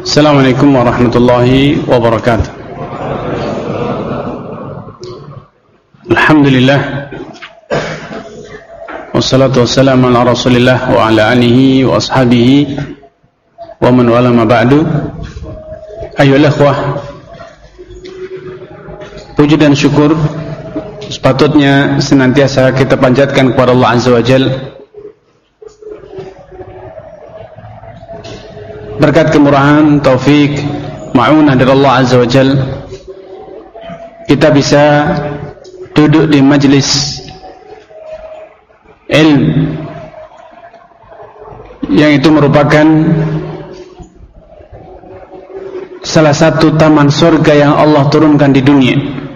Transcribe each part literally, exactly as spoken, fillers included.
Assalamualaikum warahmatullahi wabarakatuh. Alhamdulillah, wassalatu wassalamu ala rasulillah wa ala alihi wa ashabihi wa man wala ma ba'du. Ayolah ikhwah, puji dan syukur sepatutnya senantiasa kita panjatkan kepada Allah Azza wa Jalla. Berkat kemurahan, taufik, ma'unah dari Allah Azza wa Jal, kita bisa duduk di majlis ilmu yang itu merupakan salah satu taman surga yang Allah turunkan di dunia.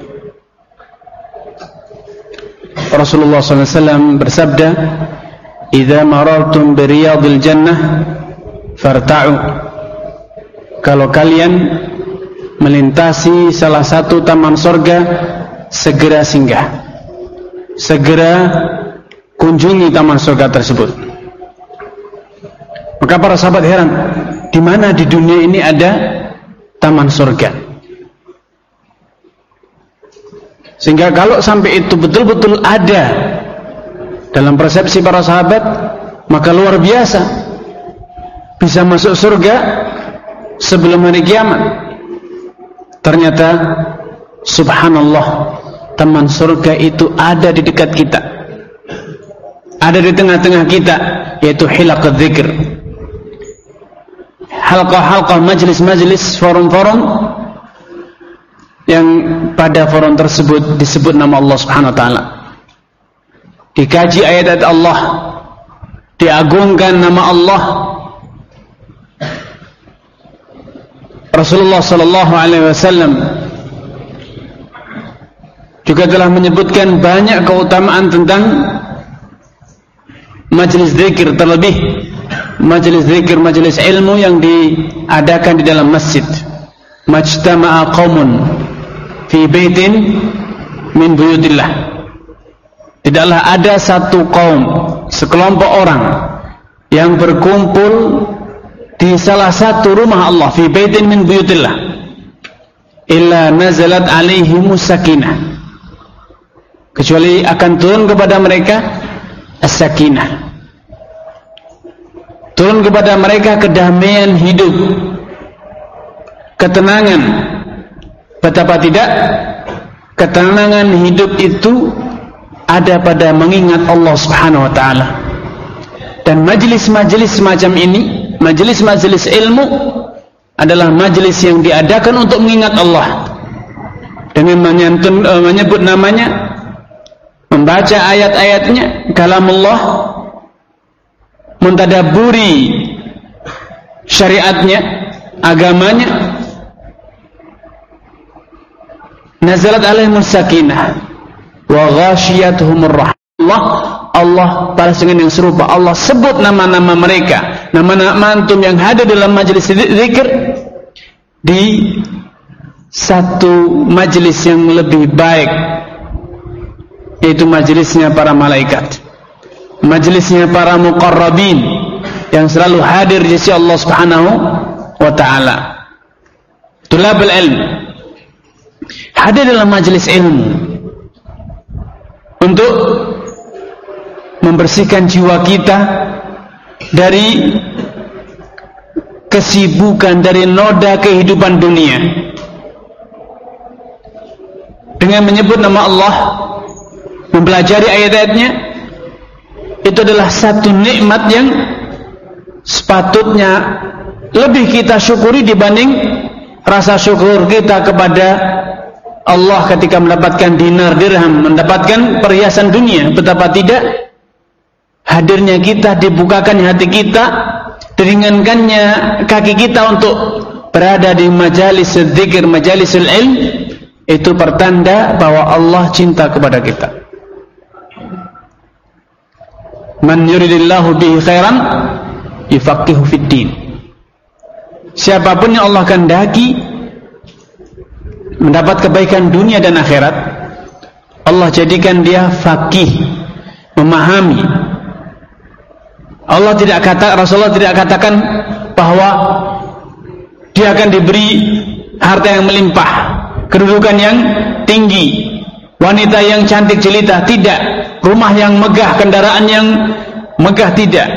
Rasulullah sallallahu alaihi wasallam bersabda, "Idza marartum bi riyadil jannah farta'u." Kalau kalian melintasi salah satu taman surga, segera singgah, segera kunjungi taman surga tersebut. Maka para sahabat heran, di mana di dunia ini ada taman surga? Sehingga kalau sampai itu betul-betul ada dalam persepsi para sahabat, maka luar biasa, bisa masuk surga sebelum hari kiamat. Ternyata subhanallah, taman surga itu ada di dekat kita, ada di tengah-tengah kita, yaitu hilaqadz dzikr, halqah-halqah, majlis-majlis, forum-forum yang pada forum tersebut disebut nama Allah Subhanahu wa taala, dikaji ayat-ayat Allah, diagungkan nama Allah. Rasulullah sallallahu alaihi wasallam juga telah menyebutkan banyak keutamaan tentang majelis zikir, terlebih majelis zikir, majelis ilmu yang diadakan di dalam masjid. Majtama'a qaumun fi baitin min buyutillah. Tidaklah ada satu kaum, sekelompok orang yang berkumpul di salah satu rumah Allah, fi baitin min buyutillah, illa nazalat alaihimus sakinah, kecuali akan turun kepada mereka as-sakinah, turun kepada mereka kedamaian hidup, ketenangan. Betapa tidak, ketenangan hidup itu ada pada mengingat Allah Subhanahu wa taala. Dan majlis-majlis semacam ini, majlis-majlis ilmu, adalah majlis yang diadakan untuk mengingat Allah dengan menyantun, uh, menyebut namanya, membaca ayat-ayatnya, kalamullah, mentadaburi syariatnya, agamanya. Nazalat alaihimus sakinah wa ghashiyatuhumur rahmah. Allah balas dengan yang serupa. Allah sebut nama-nama mereka, nama-nama antum yang hadir dalam majlis zikir, di satu majlis yang lebih baik, yaitu majlisnya para malaikat, majlisnya para muqarrabin yang selalu hadir di sisi Allah Subhanahu wa taala. Tulabul ilm hadir dalam majlis ilmu untuk membersihkan jiwa kita dari kesibukan, dari noda kehidupan dunia. Dengan menyebut nama Allah, mempelajari ayat-ayatnya, itu adalah satu nikmat yang sepatutnya lebih kita syukuri dibanding rasa syukur kita kepada Allah ketika mendapatkan dinar, dirham, mendapatkan perhiasan dunia. Betapa tidak, hadirnya kita, dibukakan hati kita, diringankannya kaki kita untuk berada di majalis zikir, majalisul ilm, itu pertanda bahwa Allah cinta kepada kita. Man yuridillahu bihi khairan yufaqihu fid din. Siapapun yang Allah kehendaki mendapat kebaikan dunia dan akhirat, Allah jadikan dia faqih, memahami. Allah tidak kata, Rasulullah tidak katakan bahwa dia akan diberi harta yang melimpah, kedudukan yang tinggi, wanita yang cantik jelita, tidak. Rumah yang megah, kendaraan yang megah, tidak.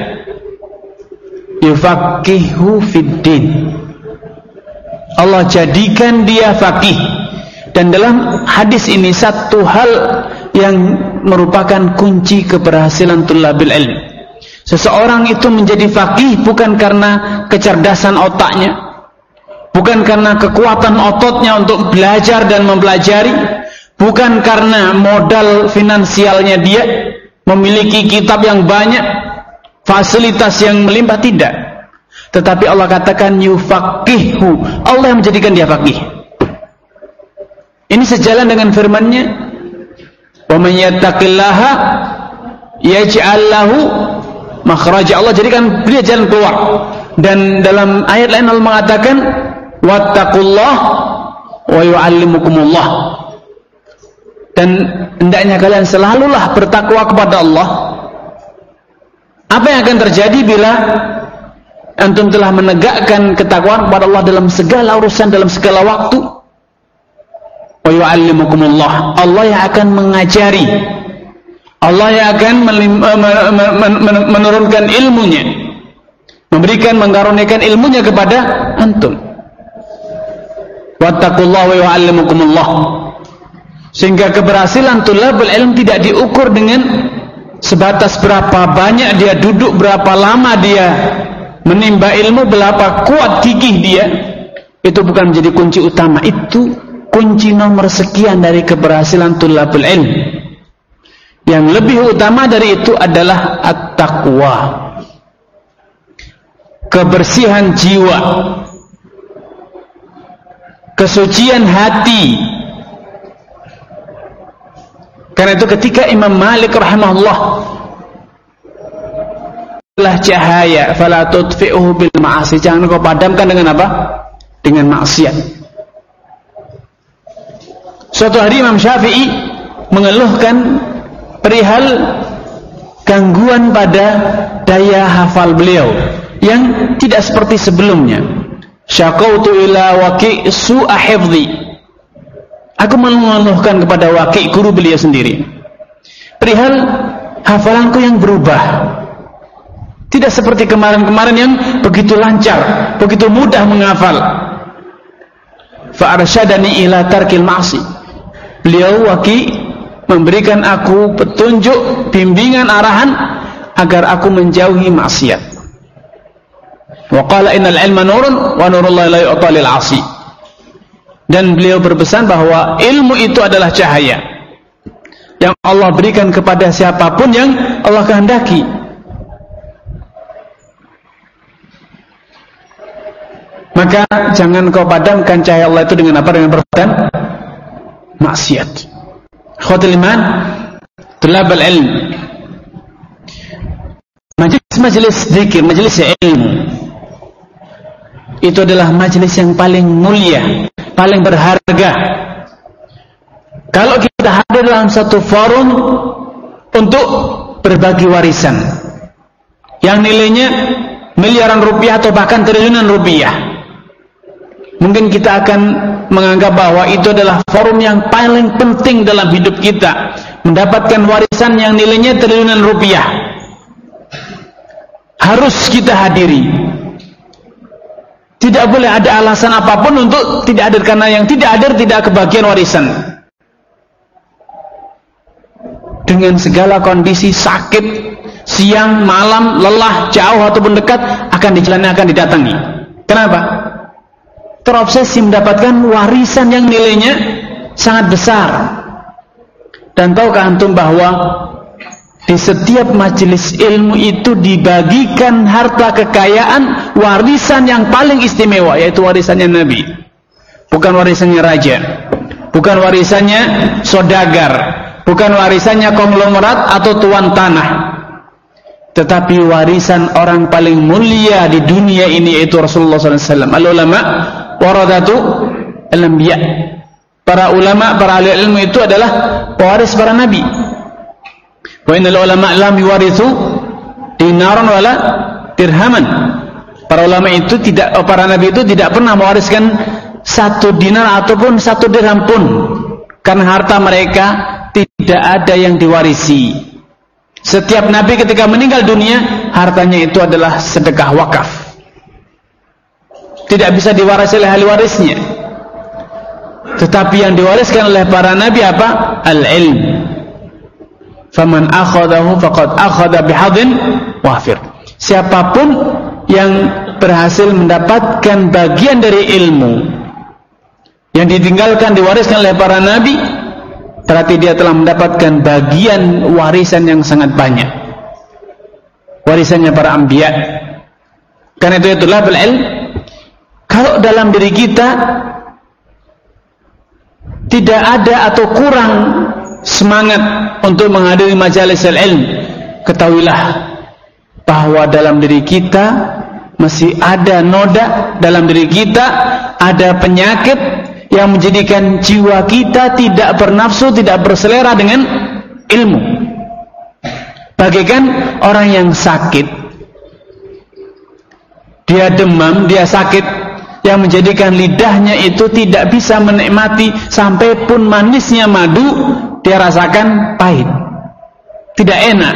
Yufaqihu fiddin. Allah jadikan dia faqih. Dan dalam hadis ini satu hal yang merupakan kunci keberhasilan thulabil ilm. Seseorang itu menjadi faqih bukan karena kecerdasan otaknya, bukan karena kekuatan ototnya untuk belajar dan mempelajari, bukan karena modal finansialnya dia, memiliki kitab yang banyak, fasilitas yang melimpah, tidak. Tetapi Allah katakan yufaqihu, Allah yang menjadikan dia faqih. Ini sejalan dengan firman-Nya, wa man yattaqillaha yaj'al lahu makhraja. Allah jadikan dia jalan keluar. Dan dalam ayat lain Allah mengatakan wattaqullah wa yu'allimukumullah. Dan hendaknya kalian selalulah bertakwa kepada Allah. Apa yang akan terjadi bila antum telah menegakkan ketakwaan kepada Allah dalam segala urusan, dalam segala waktu? Wa yu'allimukumullah. Allah yang akan mengajari, Allah yang akan menurunkan ilmunya, memberikan, mengkaruniakan ilmunya kepada antum. Wattaqullaha wa yu'allimukumullah. Sehingga keberhasilan thulabul ilm tidak diukur dengan sebatas berapa banyak dia duduk, berapa lama dia menimba ilmu, berapa kuat gigih dia. Itu bukan menjadi kunci utama. Itu kunci nomor sekian dari keberhasilan thulabul ilm. Yang lebih utama dari itu adalah at-taqwa, kebersihan jiwa, kesucian hati. Karena itu ketika Imam Malik rahimahullah telah cahaya, fala tudfi'uhu bil ma'asi, jangan kau padamkan dengan apa? Dengan maksiat. Suatu hari Imam Syafi'i mengeluhkan perihal gangguan pada daya hafal beliau yang tidak seperti sebelumnya. Syaqautu ila Waqi' su'a hifdhi. Aku mengeluhkan kepada Waqi', guru beliau sendiri, perihal hafalanku yang berubah. Tidak seperti kemarin-kemarin yang begitu lancar, begitu mudah menghafal. Fa arsyadani ila tarkil ma'asi. Beliau Waqi' memberikan aku petunjuk, bimbingan, arahan agar aku menjauhi maksiat. Wa qala innal ilma nurun wa nurullahi la yu'ta lil 'asi. Dan beliau berpesan bahwa ilmu itu adalah cahaya yang Allah berikan kepada siapapun yang Allah kehendaki. Maka jangan kau padamkan cahaya Allah itu dengan apa? Dengan perbuatan maksiat. Khawatul iman, tulabul ilm. Majelis-majelis zikir, majelis ilmu, itu adalah majelis yang paling mulia, paling berharga. Kalau kita hadir dalam satu forum untuk berbagi warisan yang nilainya miliaran rupiah atau bahkan triliunan rupiah, mungkin kita akan menganggap bahwa itu adalah forum yang paling penting dalam hidup kita, mendapatkan warisan yang nilainya triliunan rupiah. Harus kita hadiri. Tidak boleh ada alasan apapun untuk tidak hadir, karena yang tidak hadir tidak kebagian warisan. Dengan segala kondisi sakit, siang, malam, lelah, jauh ataupun dekat, akan dijalani, akan didatangi. Kenapa? Terobsesi mendapatkan warisan yang nilainya sangat besar. Dan tahukah antum bahwa di setiap majelis ilmu itu dibagikan harta kekayaan, warisan yang paling istimewa, yaitu warisannya Nabi. Bukan warisannya raja, bukan warisannya saudagar, bukan warisannya konglomerat atau tuan tanah, tetapi warisan orang paling mulia di dunia ini, yaitu Rasulullah sallallahu alaihi wasallam. Al-ulama waradatu al-anbiya. Para ulama, para ahli ilmu itu adalah pewaris para nabi. Wa innal ulama lam yuwarithu dinaran wala dirhaman. Para ulama itu tidak, para nabi itu tidak pernah mewariskan satu dinar ataupun satu dirham pun, karena harta mereka tidak ada yang diwarisi. Setiap nabi ketika meninggal dunia, hartanya itu adalah sedekah wakaf, tidak bisa diwarisi oleh ahli warisnya. Tetapi yang diwariskan oleh para nabi apa? Al-ilm. Faman akhadahu faqad akhadha bihadin wafir. Siapapun yang berhasil mendapatkan bagian dari ilmu yang ditinggalkan, diwariskan oleh para nabi, berarti dia telah mendapatkan bagian warisan yang sangat banyak, warisannya para anbiya. Karena itu itulah ilm. Kalau dalam diri kita tidak ada atau kurang semangat untuk menghadiri majalis ilm, ketahuilah bahwa dalam diri kita masih ada noda, dalam diri kita ada penyakit yang menjadikan jiwa kita tidak bernafsu, tidak berselera dengan ilmu. Bagaikan orang yang sakit, dia demam, dia sakit, yang menjadikan lidahnya itu tidak bisa menikmati sampai pun manisnya madu, dia rasakan pahit, tidak enak.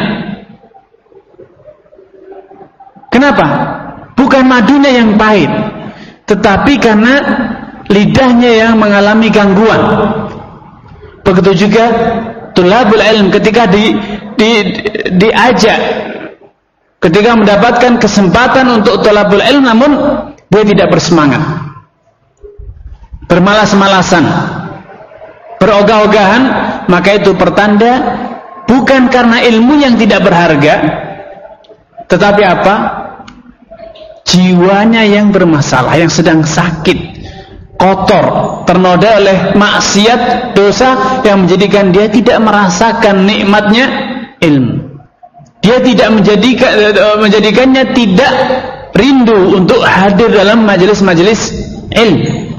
Kenapa? Bukan madunya yang pahit, tetapi karena lidahnya yang mengalami gangguan. Begitu juga tulabul ilm ketika di, di, diajak, ketika mendapatkan kesempatan untuk tulabul ilm, namun dia tidak bersemangat, bermalas-malasan, berogah-ogahan, maka itu pertanda bukan karena ilmu yang tidak berharga, tetapi apa? Jiwanya yang bermasalah, yang sedang sakit, kotor, ternoda oleh maksiat, dosa, yang menjadikan dia tidak merasakan nikmatnya ilmu. Dia tidak menjadikan, menjadikannya tidak rindu untuk hadir dalam majelis-majelis ilmu.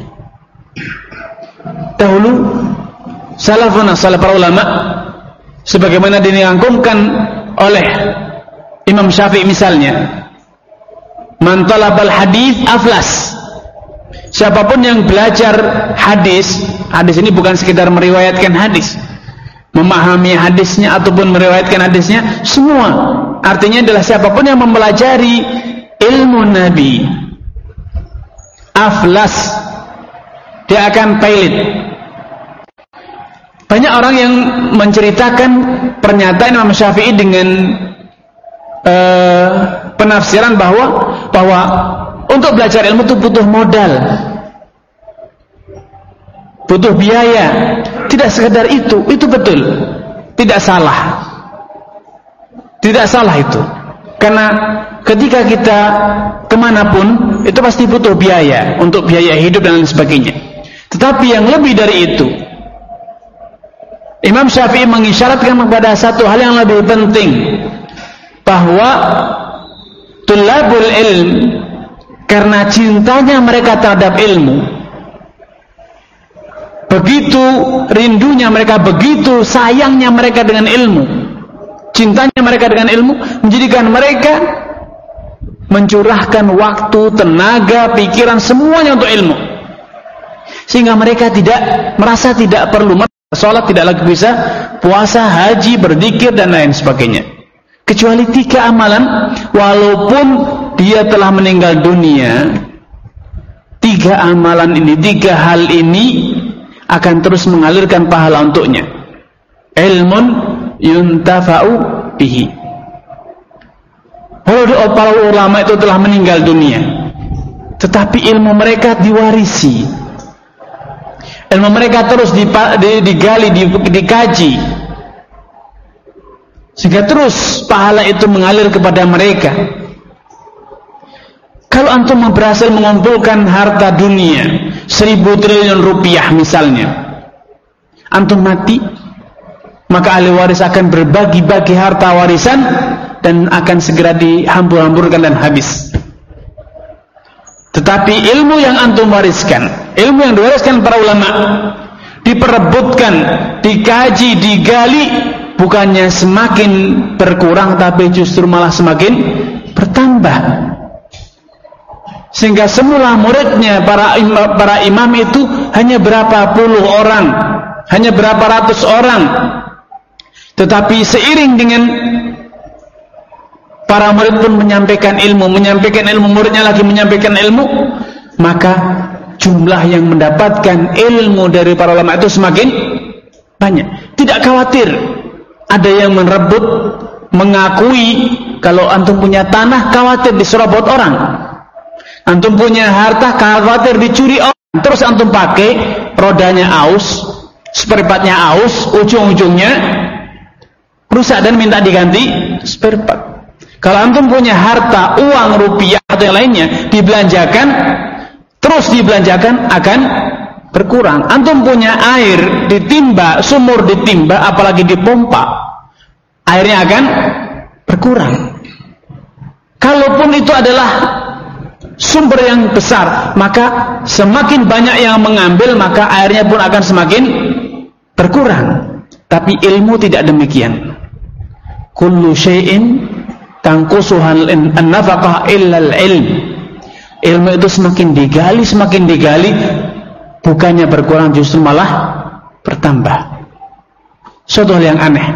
Dahulu salafun salaf para ulama, sebagaimana dirangkumkan oleh Imam Syafi'i misalnya, man talabal hadis aflas. Siapapun yang belajar hadis, hadis ini bukan sekedar meriwayatkan hadis, memahami hadisnya ataupun meriwayatkan hadisnya, semua artinya adalah siapapun yang mempelajari ilmu Nabi aflas, dia akan pilot. Banyak orang yang menceritakan pernyataan Imam Syafi'i dengan uh, penafsiran bahwa bahwa untuk belajar ilmu itu butuh modal, butuh biaya. Tidak sekedar itu, itu betul, tidak salah, tidak salah itu. Karena ketika kita kemanapun, itu pasti butuh biaya, untuk biaya hidup dan lain sebagainya. Tetapi yang lebih dari itu, Imam Syafi'i mengisyaratkan kepada satu hal yang lebih penting, bahwa tulabul ilm, karena cintanya mereka terhadap ilmu, begitu rindunya mereka, begitu sayangnya mereka dengan ilmu, cintanya mereka dengan ilmu, menjadikan mereka mencurahkan waktu, tenaga, pikiran, semuanya untuk ilmu. Sehingga mereka tidak merasa tidak perlu sholat, tidak lagi bisa puasa, haji, berzikir dan lain sebagainya, kecuali tiga amalan. Walaupun dia telah meninggal dunia, tiga amalan ini, tiga hal ini akan terus mengalirkan pahala untuknya. Ilmun yuntafa'u bihi. Walau para ulama itu telah meninggal dunia, tetapi ilmu mereka diwarisi, ilmu mereka terus digali, dikaji, sehingga terus pahala itu mengalir kepada mereka. Kalau antum berhasil mengumpulkan harta dunia seribu triliun rupiah misalnya, antum mati, maka ahli waris akan berbagi-bagi harta warisan dan akan segera dihambur-hamburkan dan habis. Tetapi ilmu yang antum wariskan, ilmu yang diwariskan para ulama, diperebutkan, dikaji, digali, bukannya semakin berkurang, tapi justru malah semakin bertambah. Sehingga semula muridnya para imam, para imam itu hanya berapa puluh orang, hanya berapa ratus orang. Tetapi seiring dengan para murid pun menyampaikan ilmu, menyampaikan ilmu, muridnya lagi menyampaikan ilmu, maka jumlah yang mendapatkan ilmu dari para ulama itu semakin banyak. Tidak khawatir ada yang merebut, mengakui. Kalau antum punya tanah, khawatir diserobot orang. Antum punya harta, khawatir dicuri orang. Terus antum pakai, rodanya aus, spare-partnya aus, ujung-ujungnya rusak dan minta diganti spare part. Kalau antum punya harta, uang, rupiah atau yang lainnya, dibelanjakan, terus dibelanjakan akan berkurang. Antum punya air ditimba, sumur ditimba, apalagi dipompa, airnya akan berkurang. Kalaupun itu adalah sumber yang besar, maka semakin banyak yang mengambil, maka airnya pun akan semakin berkurang. Tapi ilmu tidak demikian. Kullu syai'in tanqusuhal an-nafaqah illa al-ilm. Ilmu itu semakin digali, semakin digali, bukannya berkurang, justru malah bertambah. Suatu hal yang aneh.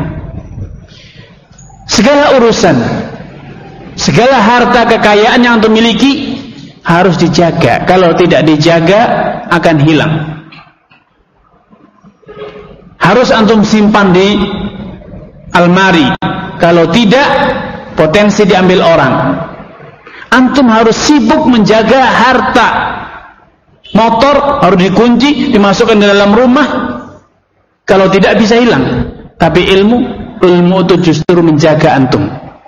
Segala urusan, segala harta kekayaan yang antum miliki harus dijaga. Kalau tidak dijaga akan hilang. Harus antum simpan di almari. Kalau tidak, potensi diambil orang. Antum harus sibuk menjaga harta. Motor harus dikunci, dimasukkan di dalam rumah. Kalau tidak bisa hilang. Tapi ilmu, ilmu itu justru menjaga antum.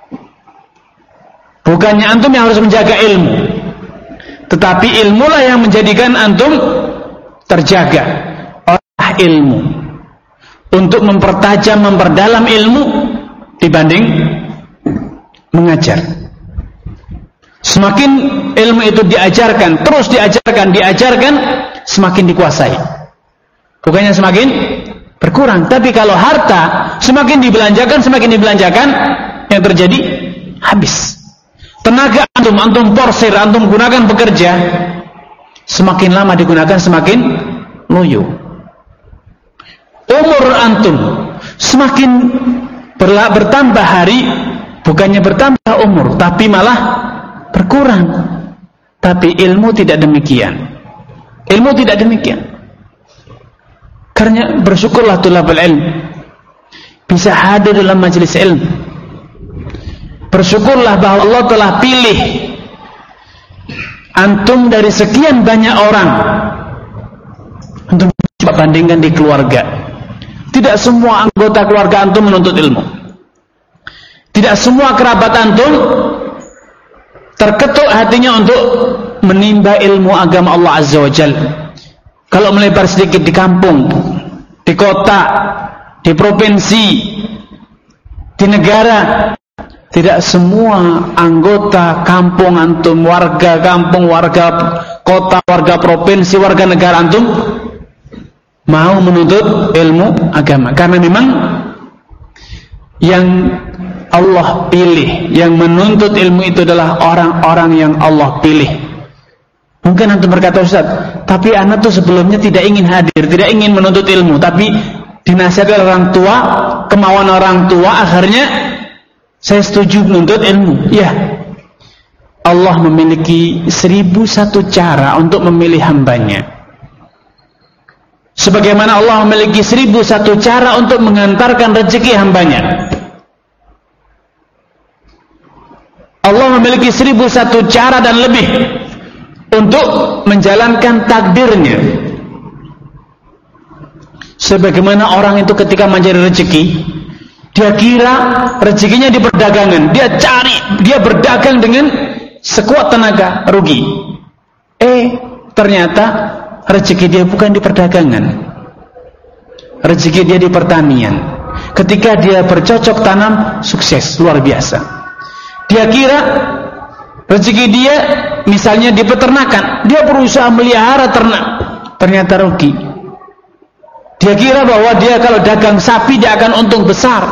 Bukannya antum yang harus menjaga ilmu, tetapi ilmulah yang menjadikan antum terjaga. Olah ilmu untuk mempertajam, memperdalam ilmu dibanding mengajar. Semakin ilmu itu diajarkan, terus diajarkan, diajarkan, semakin dikuasai. Bukannya semakin berkurang. Tapi kalau harta semakin dibelanjakan, semakin dibelanjakan, yang terjadi habis. Tenaga antum, antum porsir, antum gunakan bekerja, semakin lama digunakan semakin loyo. Umur antum semakin berla, bertambah hari, bukannya bertambah umur, tapi malah berkurang. Tapi ilmu tidak demikian. Ilmu tidak demikian. Karena bersyukurlah tulabul ilm bisa hadir dalam majelis ilmu. Bersyukurlah bahwa Allah telah pilih antum dari sekian banyak orang. Antum coba bandingkan di keluarga. Tidak semua anggota keluarga antum menuntut ilmu. Tidak semua kerabat antum terketuk hatinya untuk menimba ilmu agama Allah Azza wa Jalla. Kalau melebar sedikit di kampung, di kota, di provinsi, di negara, tidak semua anggota kampung antum, warga kampung, warga kota, warga provinsi, warga negara antum mau menuntut ilmu agama. Karena memang yang Allah pilih, yang menuntut ilmu itu adalah orang-orang yang Allah pilih. Mungkin antum berkata, Ustaz, tapi anak tuh sebelumnya tidak ingin hadir, tidak ingin menuntut ilmu, tapi dinasihati oleh orang tua, kemauan orang tua, akhirnya saya setuju menuntut ilmu. Ya, Allah memiliki seribu satu cara untuk memilih hambanya. Sebagaimana Allah memiliki seribu satu cara untuk mengantarkan rezeki hambanya. Allah memiliki seribu satu cara dan lebih untuk menjalankan takdirnya. Sebagaimana orang itu ketika mencari rezeki, dia kira rezekinya di perdagangan, dia cari, dia berdagang dengan sekuat tenaga, rugi. Eh, ternyata rezeki dia bukan di perdagangan, rezeki dia di pertanian. Ketika dia bercocok tanam, sukses luar biasa. Dia kira rezeki dia misalnya di peternakan, dia berusaha melihara ternak, ternyata rugi. Dia kira bahwa dia kalau dagang sapi dia akan untung besar,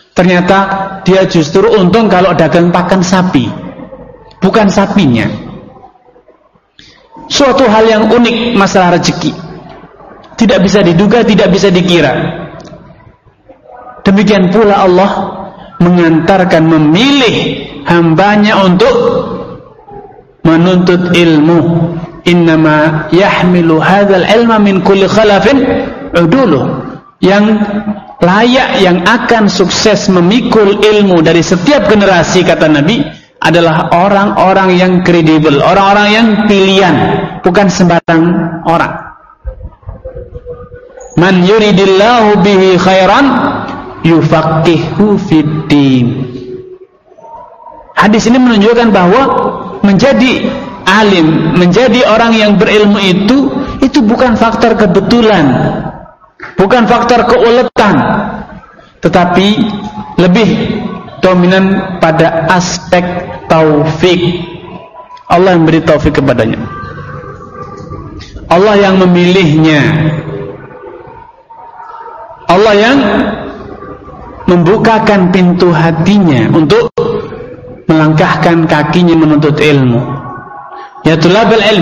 ternyata dia justru untung kalau dagang pakan sapi, bukan sapinya. suatu hal yang unik masalah rezeki. Tidak bisa diduga, tidak bisa dikira. Demikian pula Allah mengantarkan, memilih hambanya untuk menuntut ilmu. Innama yahmilu hadzal ilma min kulli khalafin uduluh. Yang layak, yang akan sukses memikul ilmu dari setiap generasi, kata Nabi, adalah orang-orang yang kredibel, orang-orang yang pilihan, bukan sembarang orang. Man yuridillahu bihi khairan yufaqihu fiddin. Hadis ini menunjukkan bahwa menjadi alim, menjadi orang yang berilmu itu itu bukan faktor kebetulan, bukan faktor keuletan, tetapi lebih dominan pada aspek taufik. Allah yang beri taufik kepadanya, Allah yang memilihnya, Allah yang membukakan pintu hatinya untuk melangkahkan kakinya menuntut ilmu. Ya tulabul ilm.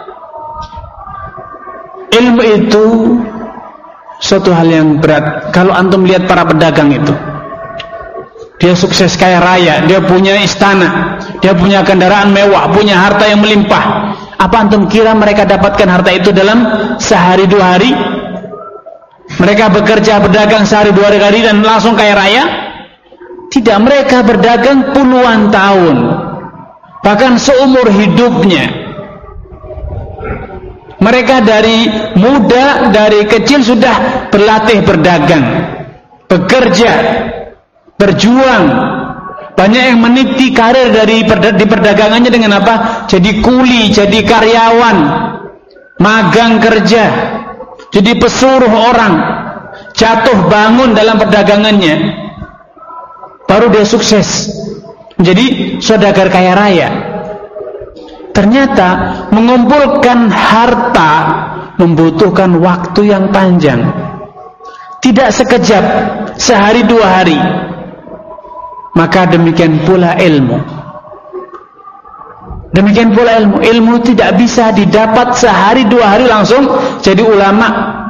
Ilmu itu suatu hal yang berat. Kalau antum lihat para pedagang itu, dia sukses kaya raya, dia punya istana, dia punya kendaraan mewah, punya harta yang melimpah. Apa antum kira mereka dapatkan harta itu dalam sehari dua hari? Mereka bekerja berdagang sehari dua hari dan langsung kaya raya? Tidak, mereka berdagang puluhan tahun, bahkan seumur hidupnya. Mereka dari muda, dari kecil sudah berlatih berdagang, bekerja, berjuang. Banyak yang meniti karir dari di perdagangannya dengan apa? Jadi kuli, jadi karyawan, magang kerja, jadi pesuruh orang, jatuh bangun dalam perdagangannya, baru dia sukses menjadi saudagar kaya raya. Ternyata mengumpulkan harta membutuhkan waktu yang panjang, tidak sekejap, sehari dua hari. Maka demikian pula ilmu. Demikian pula ilmu. Ilmu tidak bisa didapat sehari dua hari langsung jadi ulama.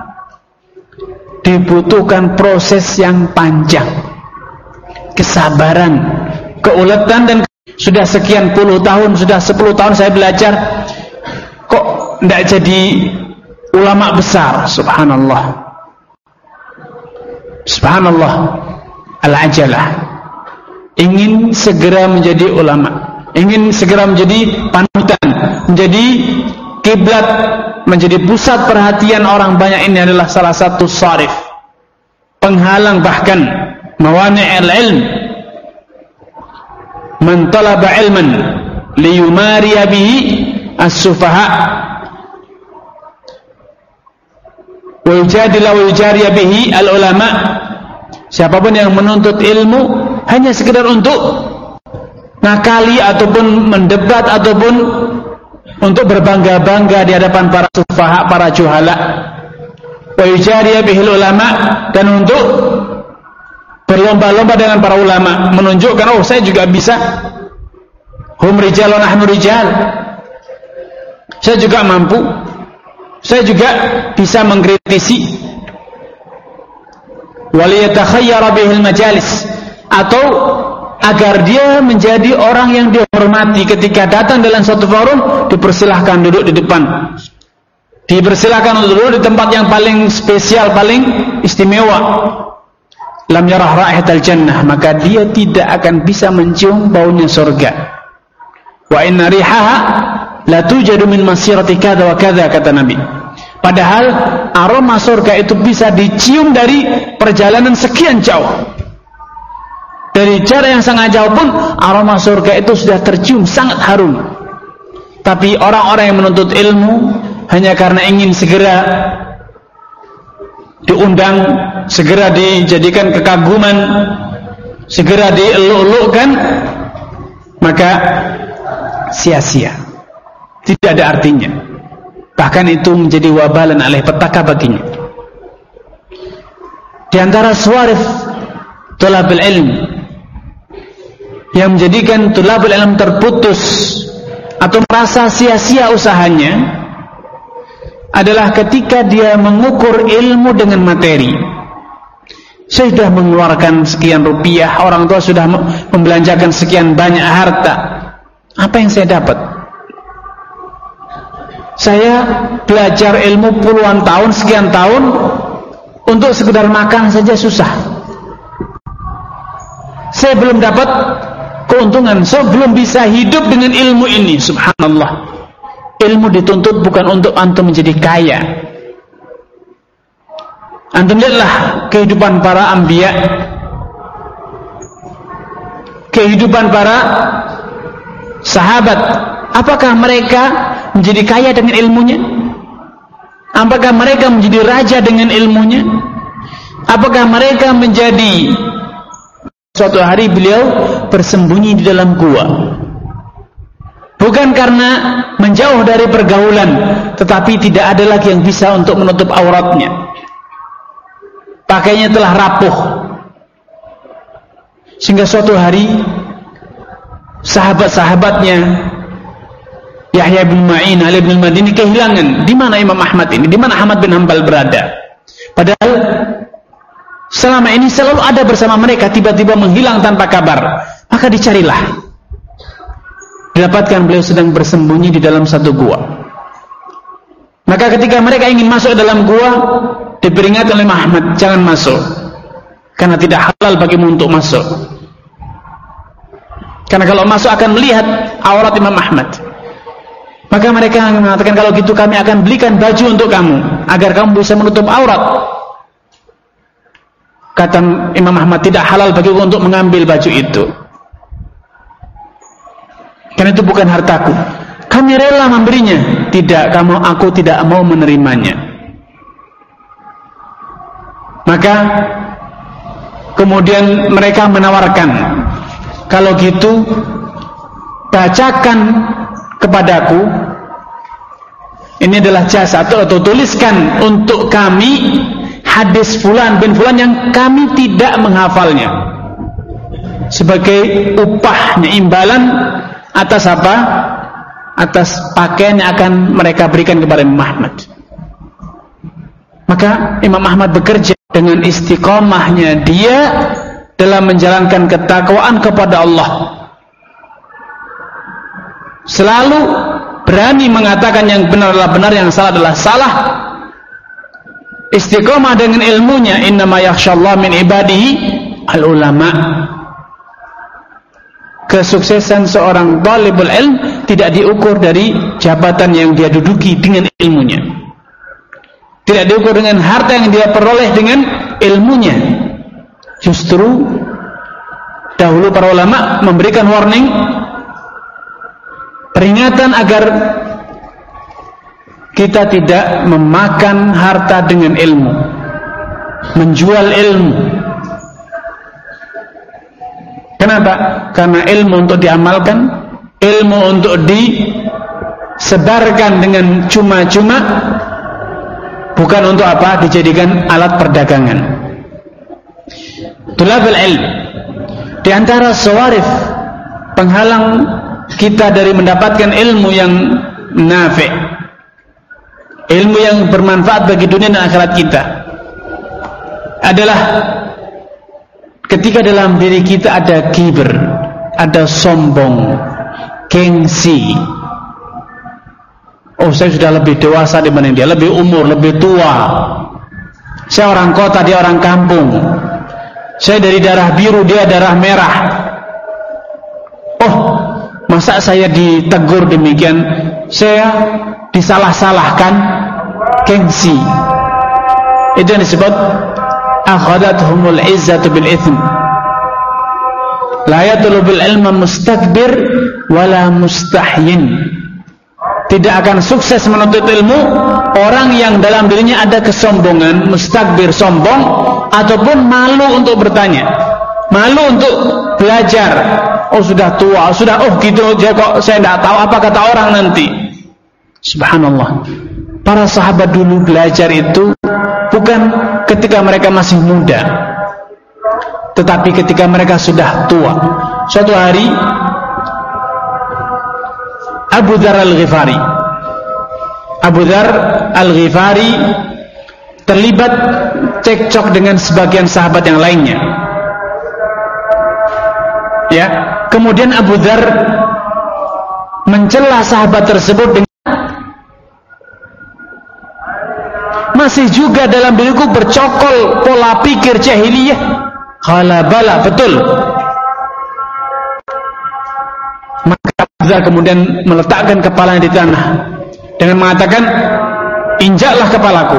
Dibutuhkan proses yang panjang, kesabaran, keuletan, dan sudah sekian puluh tahun, sudah sepuluh tahun saya belajar, kok tidak jadi ulama besar. Subhanallah, Subhanallah, al-ajalah. Ingin segera menjadi ulama, ingin segera menjadi panutan, menjadi kiblat, menjadi pusat perhatian orang banyak. Ini adalah salah satu sarif, penghalang, bahkan mawani' al-ilm. Man talaba ilman liyumariya bihi as-sufaha wa yujadila wa yujariya bihi al-ulama. Siapapun yang menuntut ilmu hanya sekedar untuk nakali ataupun mendebat ataupun untuk berbangga-bangga di hadapan para sufaha, para juhala, wa yujariya bihi al-ulama, dan untuk berlomba-lomba dengan para ulama, menunjukkan, oh saya juga bisa, hum rijal wa nahnu rijal, saya juga mampu, saya juga bisa mengkritisi, waliyatakhayyara bihil majalis, atau agar dia menjadi orang yang dihormati. Ketika datang dalam suatu forum, dipersilahkan duduk di depan, dipersilahkan untuk duduk di tempat yang paling spesial, paling istimewa. Lam yarah raihatal jannah, maka dia tidak akan bisa mencium baunya surga. Wa inna rihaha la tujadu min masirati kadza wa kadza, kata Nabi. Padahal aroma surga itu bisa dicium dari perjalanan sekian jauh. Dari jarak yang sangat jauh pun aroma surga itu sudah tercium, sangat harum. Tapi orang-orang yang menuntut ilmu hanya karena ingin segera diundang, segera dijadikan kekaguman, segera dieluk-elukkan, maka sia-sia, tidak ada artinya. Bahkan itu menjadi wabalan alaih, petaka baginya. Di antara suarif tulabul ilm yang menjadikan tulabul ilm terputus atau merasa sia-sia usahanya, adalah ketika dia mengukur ilmu dengan materi. Saya sudah mengeluarkan sekian rupiah, orang tua sudah membelanjakan sekian banyak harta. Apa yang saya dapat? Saya belajar ilmu puluhan tahun, sekian tahun, untuk sekedar makan saja susah. Saya belum dapat keuntungan, saya belum bisa hidup dengan ilmu ini. Subhanallah. Ilmu dituntut bukan untuk antum menjadi kaya. Antum lihatlah kehidupan para anbiya, kehidupan para sahabat. Apakah mereka menjadi kaya dengan ilmunya? Apakah mereka menjadi raja dengan ilmunya? Apakah mereka menjadi... Suatu hari beliau bersembunyi di dalam gua, bukan karena menjauh dari pergaulan, tetapi tidak ada lagi yang bisa untuk menutup auratnya. Pakainya telah rapuh, sehingga suatu hari sahabat-sahabatnya Yahya bin Ma'in, Ali bin Madini kehilangan. Di mana Imam Ahmad ini? Di mana Ahmad bin Hanbal berada? Padahal selama ini selalu ada bersama mereka, tiba-tiba menghilang tanpa kabar. Maka dicarilah. Didapatkan beliau sedang bersembunyi di dalam satu gua. Maka ketika mereka ingin masuk dalam gua, diperingatkan oleh Ahmad, jangan masuk, karena tidak halal bagimu untuk masuk. Karena kalau masuk akan melihat aurat Imam Ahmad. Maka mereka mengatakan, kalau gitu kami akan belikan baju untuk kamu, agar kamu bisa menutup aurat. Kata Imam Ahmad, tidak halal bagiku untuk mengambil baju itu, karena itu bukan hartaku. Kami rela memberinya. Tidak, kamu, aku tidak mau menerimanya. Maka kemudian mereka menawarkan, kalau gitu bacakan kepadaku, ini adalah jasa, atau, atau tuliskan untuk kami hadis fulan bin fulan yang kami tidak menghafalnya, sebagai upahnya, imbalan atas apa? Atas pakaian yang akan mereka berikan kepada Imam Ahmad. Maka Imam Ahmad bekerja dengan istiqomahnya dia dalam menjalankan ketakwaan kepada Allah, selalu berani mengatakan yang benar adalah benar, yang salah adalah salah. Istiqomah dengan ilmunya. Innama yakhshallah min ibadihi al-ulama. Kesuksesan seorang talibul ilm tidak diukur dari jabatan yang dia duduki dengan ilmunya, tidak diukur dengan harta yang dia peroleh dengan ilmunya. Justru dahulu para ulama memberikan warning, peringatan agar kita tidak memakan harta dengan ilmu, menjual ilmu. Kenapa? Karena ilmu untuk diamalkan, ilmu untuk disebarkan dengan cuma-cuma, bukan untuk apa? Dijadikan alat perdagangan. Tulabul ilm, di antara sawarif penghalang kita dari mendapatkan ilmu yang nafi', ilmu yang bermanfaat bagi dunia dan akhirat kita, adalah ketika dalam diri kita ada kibir, ada sombong, gengsi. Oh, saya sudah lebih dewasa dibanding dia, lebih umur, lebih tua. Saya orang kota, dia orang kampung. Saya dari darah biru, dia darah merah. Oh, masa saya ditegur demikian? Saya disalah-salahkan, gengsi. Itu yang disebut akhadathumul izzatu bil itsm. La yatlubul ilma mustakbir wala mustahyin. Tidak akan sukses menuntut ilmu orang yang dalam dirinya ada kesombongan, mustakbir, sombong, ataupun malu untuk bertanya, malu untuk belajar. Oh, sudah tua, sudah oh gitu aja kok saya tidak tahu apa kata orang nanti. Subhanallah. Para sahabat dulu belajar itu bukan ketika mereka masih muda, tetapi ketika mereka sudah tua. Suatu hari Abu Dzar Al-Ghifari Abu Dzar Al-Ghifari terlibat cekcok dengan sebagian sahabat yang lainnya. Ya, kemudian Abu Dzar mencela sahabat tersebut dengan masih juga dalam diriku bercokol pola pikir jahiliyah. Qala bala, betul. Maka Abu Dzar kemudian meletakkan kepalanya di tanah dengan mengatakan, injaklah kepalaku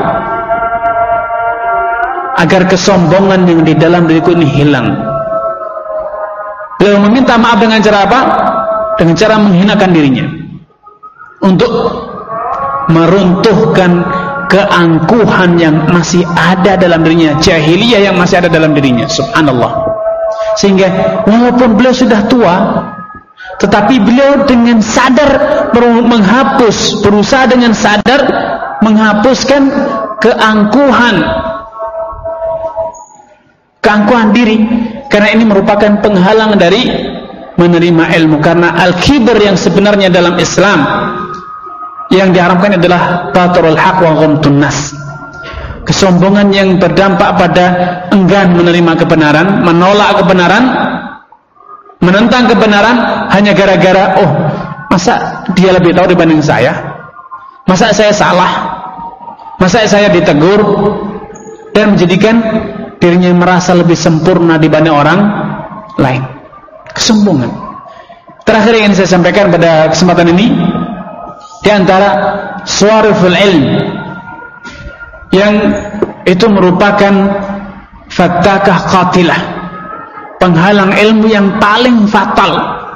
agar kesombongan yang di dalam diriku ini hilang. Beliau meminta maaf dengan cara apa? Dengan cara menghinakan dirinya, untuk meruntuhkan keangkuhan yang masih ada dalam dirinya, jahiliyah yang masih ada dalam dirinya. Subhanallah. Sehingga walaupun beliau sudah tua, tetapi beliau dengan sadar menghapus, berusaha dengan sadar menghapuskan keangkuhan keangkuhan diri, karena ini merupakan penghalang dari menerima ilmu. Karena al-kibr yang sebenarnya dalam Islam yang diharamkan adalah batrul haq wa ghamtun nas, kesombongan yang berdampak pada enggan menerima kebenaran, menolak kebenaran, menentang kebenaran hanya gara-gara, oh masa dia lebih tahu dibanding saya, masa saya salah, masa saya ditegur, dan menjadikan dirinya merasa lebih sempurna dibanding orang lain. Kesombongan. Terakhir yang saya sampaikan pada kesempatan ini, di antara suwariful ilm yang itu merupakan fattakah qatilah, penghalang ilmu yang paling fatal,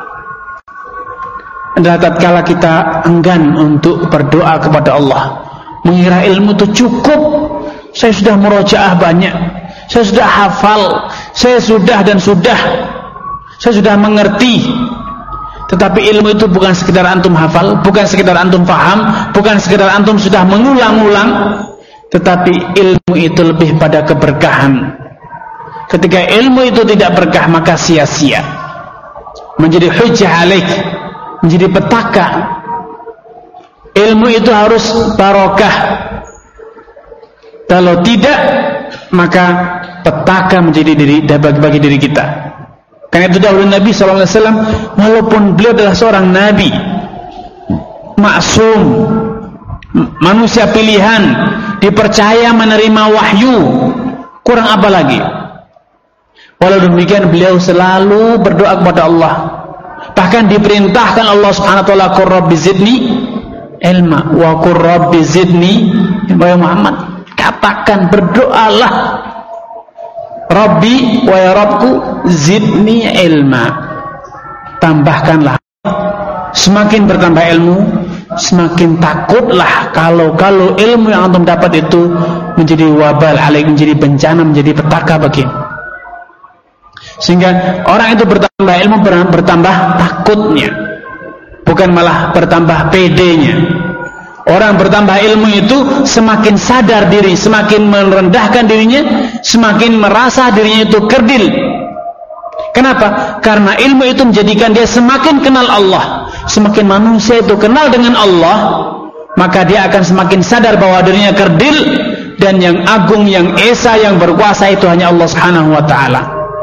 adalah tatkala kita enggan untuk berdoa kepada Allah, mengira ilmu itu cukup. Saya sudah murojaah banyak, saya sudah hafal, saya sudah dan sudah, saya sudah mengerti. Tetapi ilmu itu bukan sekedar antum hafal, bukan sekedar antum paham, bukan sekedar antum sudah mengulang-ulang, tetapi ilmu itu lebih pada keberkahan. Ketika ilmu itu tidak berkah, maka sia-sia, menjadi hujjah alaik, menjadi petaka. Ilmu itu harus barokah. Kalau tidak, maka petaka menjadi diri bagi, bagi diri kita. Karena itu dahulu Nabi shallallahu alaihi wasallam, walaupun beliau adalah seorang Nabi maksum, manusia pilihan, dipercaya menerima wahyu, kurang apa lagi? Walau demikian beliau selalu berdoa kepada Allah. Bahkan diperintahkan Allah Subhanahu wa taala, qur rabbi zidni ilma wa qur rabbi zidni, wahai Muhammad, katakan, berdoalah, Rabbi wa ya Rabbku zidni ilma, tambahkanlah. Semakin bertambah ilmu, semakin takutlah kalau kalau ilmu yang antum dapat itu menjadi wabal alaik, menjadi bencana, menjadi petaka bagimu. Sehingga orang itu bertambah ilmu, bertambah takutnya, bukan malah bertambah pedenya. Orang bertambah ilmu itu semakin sadar diri, semakin merendahkan dirinya, semakin merasa dirinya itu kerdil. Kenapa? Karena ilmu itu menjadikan dia semakin kenal Allah. Semakin manusia itu kenal dengan Allah, maka dia akan semakin sadar bahwa dirinya kerdil, dan yang agung, yang esa, yang berkuasa itu hanya Allah Subhanahu wa taala.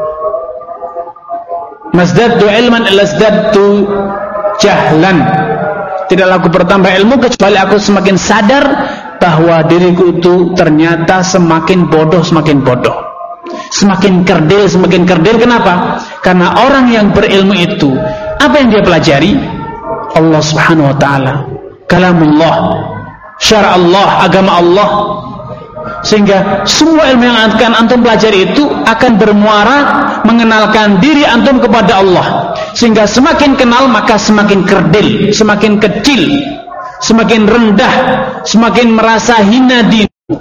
Mazdadtu ilman illa zdadtu jahlan. Tidaklah aku bertambah ilmu kecuali aku semakin sadar bahwa diriku itu ternyata semakin bodoh, semakin bodoh, semakin kerdil, semakin kerdil. Kenapa? Karena orang yang berilmu itu, apa yang dia pelajari? Allah Subhanahu wa taala, kalamullah, syara Allah, agama Allah. Sehingga semua ilmu yang akan antum pelajari itu akan bermuara mengenalkan diri antum kepada Allah. Sehingga semakin kenal maka semakin kerdil, semakin kecil, semakin rendah, semakin merasa hina diri.